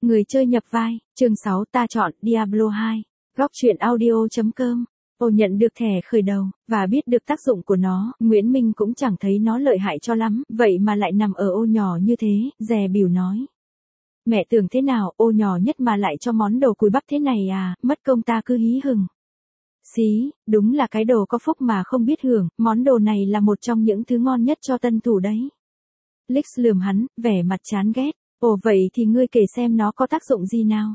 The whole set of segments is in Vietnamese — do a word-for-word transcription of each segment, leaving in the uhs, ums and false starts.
Người chơi nhập vai, chương sáu ta chọn Diablo hai. Góc truyện audio chấm com. Ô nhận được thẻ khởi đầu, và biết được tác dụng của nó, Nguyễn Minh cũng chẳng thấy nó lợi hại cho lắm, vậy mà lại nằm ở ô nhỏ như thế, dè bỉu nói. Mẹ tưởng thế nào, ô nhỏ nhất mà lại cho món đồ cùi bắp thế này à, mất công ta cứ hí hừng. Xí, đúng là cái đồ có phúc mà không biết hưởng, món đồ này là một trong những thứ ngon nhất cho tân thủ đấy. Lix lườm hắn, vẻ mặt chán ghét. Ồ vậy thì ngươi kể xem nó có tác dụng gì nào?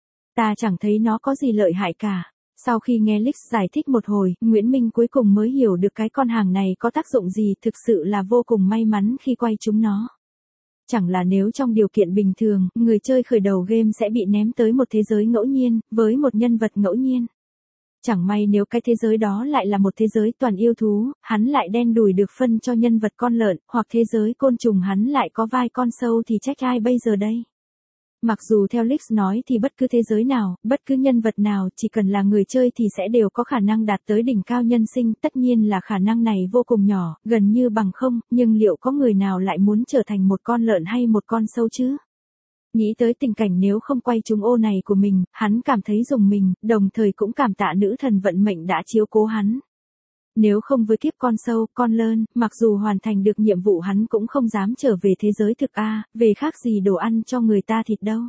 Ta chẳng thấy nó có gì lợi hại cả. Sau khi nghe Lix giải thích một hồi, Nguyễn Minh cuối cùng mới hiểu được cái con hàng này có tác dụng gì, thực sự là vô cùng may mắn khi quay chúng nó. Chẳng là nếu trong điều kiện bình thường, người chơi khởi đầu game sẽ bị ném tới một thế giới ngẫu nhiên, với một nhân vật ngẫu nhiên. Chẳng may nếu cái thế giới đó lại là một thế giới toàn yêu thú, hắn lại đen đủi được phân cho nhân vật con lợn, hoặc thế giới côn trùng hắn lại có vai con sâu thì trách ai bây giờ đây? Mặc dù theo Lix nói thì bất cứ thế giới nào, bất cứ nhân vật nào, chỉ cần là người chơi thì sẽ đều có khả năng đạt tới đỉnh cao nhân sinh, tất nhiên là khả năng này vô cùng nhỏ, gần như bằng không, nhưng liệu có người nào lại muốn trở thành một con lợn hay một con sâu chứ? Nghĩ tới tình cảnh nếu không quay trúng ô này của mình, hắn cảm thấy rùng mình, đồng thời cũng cảm tạ nữ thần vận mệnh đã chiếu cố hắn. Nếu không với kiếp con sâu, con lợn, mặc dù hoàn thành được nhiệm vụ hắn cũng không dám trở về thế giới thực a, về khác gì đồ ăn cho người ta thịt đâu.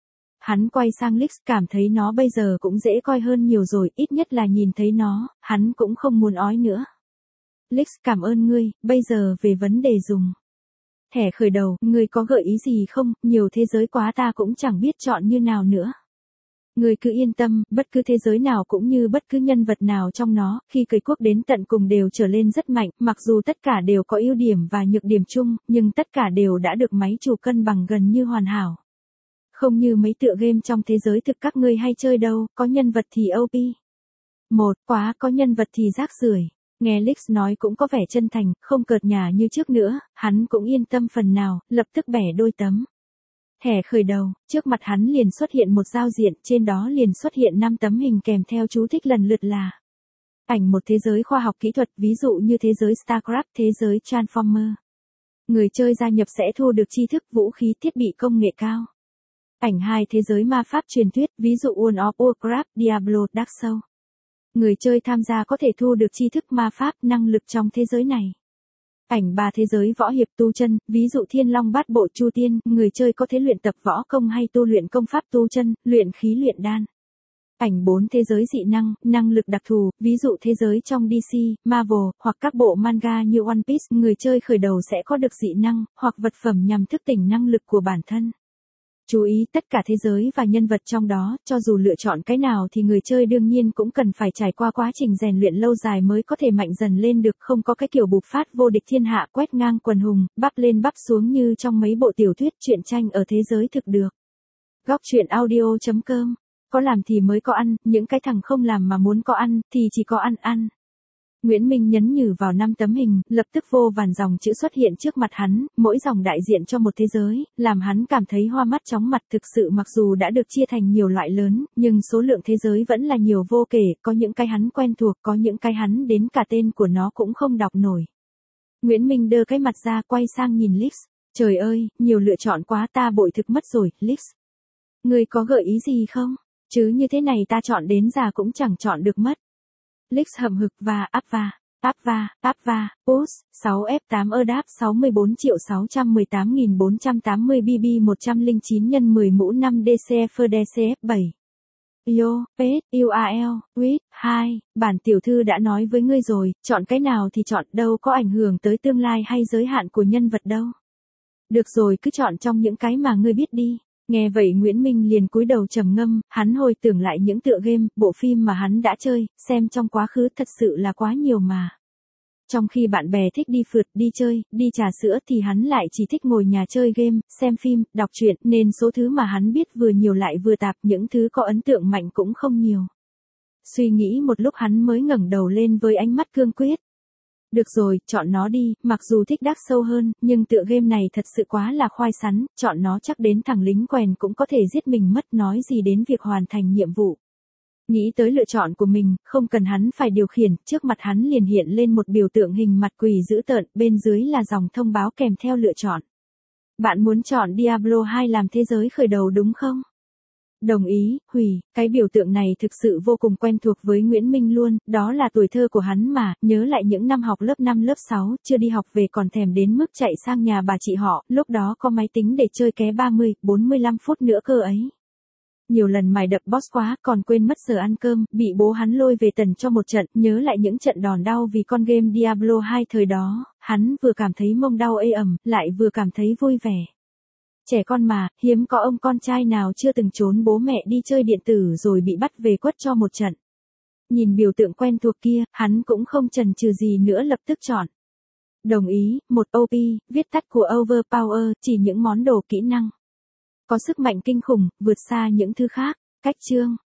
Hắn quay sang Lix, cảm thấy nó bây giờ cũng dễ coi hơn nhiều rồi, ít nhất là nhìn thấy nó, hắn cũng không muốn ói nữa. Lix cảm ơn ngươi, bây giờ về vấn đề dùng. Thẻ khởi đầu, ngươi có gợi ý gì không, nhiều thế giới quá ta cũng chẳng biết chọn như nào nữa. Ngươi cứ yên tâm, bất cứ thế giới nào cũng như bất cứ nhân vật nào trong nó, khi cày cuốc đến tận cùng đều trở lên rất mạnh, mặc dù tất cả đều có ưu điểm và nhược điểm chung, nhưng tất cả đều đã được máy chủ cân bằng gần như hoàn hảo. Không như mấy tựa game trong thế giới thực các ngươi hay chơi đâu, có nhân vật thì ô pê. Một, quá có nhân vật thì rác rưởi. Nghe Lix nói cũng có vẻ chân thành, không cợt nhả như trước nữa, hắn cũng yên tâm phần nào, lập tức bẻ đôi tấm. Thẻ khởi đầu, trước mặt hắn liền xuất hiện một giao diện, trên đó liền xuất hiện năm tấm hình kèm theo chú thích lần lượt là ảnh một thế giới khoa học kỹ thuật, ví dụ như thế giới StarCraft, thế giới Transformer. Người chơi gia nhập sẽ thu được tri thức, vũ khí, thiết bị công nghệ cao. Ảnh hai thế giới ma pháp truyền thuyết, ví dụ World of Warcraft, Diablo, Dark Souls. Người chơi tham gia có thể thu được tri thức ma pháp, năng lực trong thế giới này. Ảnh ba thế giới võ hiệp tu chân, ví dụ Thiên Long Bát Bộ Chu Tiên, người chơi có thể luyện tập võ công hay tu luyện công pháp tu chân, luyện khí luyện đan. Ảnh bốn thế giới dị năng, năng lực đặc thù, ví dụ thế giới trong đê xê, Marvel, hoặc các bộ manga như One Piece, người chơi khởi đầu sẽ có được dị năng, hoặc vật phẩm nhằm thức tỉnh năng lực của bản thân. Chú ý tất cả thế giới và nhân vật trong đó, cho dù lựa chọn cái nào thì người chơi đương nhiên cũng cần phải trải qua quá trình rèn luyện lâu dài mới có thể mạnh dần lên được, không có cái kiểu bộc phát vô địch thiên hạ quét ngang quần hùng, bắp lên bắp xuống như trong mấy bộ tiểu thuyết truyện tranh ở thế giới thực được. Góc truyện audio chấm com. Có làm thì mới có ăn, những cái thằng không làm mà muốn có ăn, thì chỉ có ăn ăn. Nguyễn Minh nhấn nhử vào năm tấm hình, lập tức vô vàn dòng chữ xuất hiện trước mặt hắn, mỗi dòng đại diện cho một thế giới, làm hắn cảm thấy hoa mắt chóng mặt. Thực sự mặc dù đã được chia thành nhiều loại lớn, nhưng số lượng thế giới vẫn là nhiều vô kể, có những cái hắn quen thuộc, có những cái hắn đến cả tên của nó cũng không đọc nổi. Nguyễn Minh đơ cái mặt ra quay sang nhìn Lix, trời ơi, nhiều lựa chọn quá ta bội thực mất rồi, Lix. Ngươi có gợi ý gì không? Chứ như thế này ta chọn đến già cũng chẳng chọn được mất. Lix hậm hực và áp va, áp va, áp va, push, sáu F tám ơ đáp sáu mươi bốn triệu sáu trăm mười tám nghìn bốn trăm tám mươi B B một trăm lẻ chín nhân mười mũ năm D C F D C F bảy. Yo, pet, U R L, with, hai, bản tiểu thư đã nói với ngươi rồi, chọn cái nào thì chọn, đâu có ảnh hưởng tới tương lai hay giới hạn của nhân vật đâu. Được rồi, cứ chọn trong những cái mà ngươi biết đi. Nghe vậy Nguyễn Minh liền cúi đầu trầm ngâm, hắn hồi tưởng lại những tựa game, bộ phim mà hắn đã chơi, xem trong quá khứ, thật sự là quá nhiều mà. Trong khi bạn bè thích đi phượt, đi chơi, đi trà sữa thì hắn lại chỉ thích ngồi nhà chơi game, xem phim, đọc truyện, nên số thứ mà hắn biết vừa nhiều lại vừa tạp, những thứ có ấn tượng mạnh cũng không nhiều. Suy nghĩ một lúc hắn mới ngẩng đầu lên với ánh mắt cương quyết. Được rồi, chọn nó đi, mặc dù thích Dark Souls hơn, nhưng tựa game này thật sự quá là khoai sắn, chọn nó chắc đến thằng lính quèn cũng có thể giết mình mất, nói gì đến việc hoàn thành nhiệm vụ. Nghĩ tới lựa chọn của mình, không cần hắn phải điều khiển, trước mặt hắn liền hiện lên một biểu tượng hình mặt quỷ dữ tợn, bên dưới là dòng thông báo kèm theo lựa chọn. Bạn muốn chọn Diablo hai làm thế giới khởi đầu đúng không? Đồng ý, hủy, cái biểu tượng này thực sự vô cùng quen thuộc với Nguyễn Minh luôn, đó là tuổi thơ của hắn mà, nhớ lại những năm học lớp năm lớp sáu, chưa đi học về còn thèm đến mức chạy sang nhà bà chị họ, lúc đó có máy tính để chơi ké ba mươi, bốn mươi lăm phút nữa cơ ấy. Nhiều lần mài đập boss quá, còn quên mất giờ ăn cơm, bị bố hắn lôi về tần cho một trận, nhớ lại những trận đòn đau vì con game Diablo hai thời đó, hắn vừa cảm thấy mông đau ê ẩm, lại vừa cảm thấy vui vẻ. Trẻ con mà, hiếm có ông con trai nào chưa từng trốn bố mẹ đi chơi điện tử rồi bị bắt về quất cho một trận. Nhìn biểu tượng quen thuộc kia, hắn cũng không chần chừ gì nữa lập tức chọn. Đồng ý, một o pê, viết tắt của Overpower, chỉ những món đồ kỹ năng. Có sức mạnh kinh khủng, vượt xa những thứ khác. Cách chương.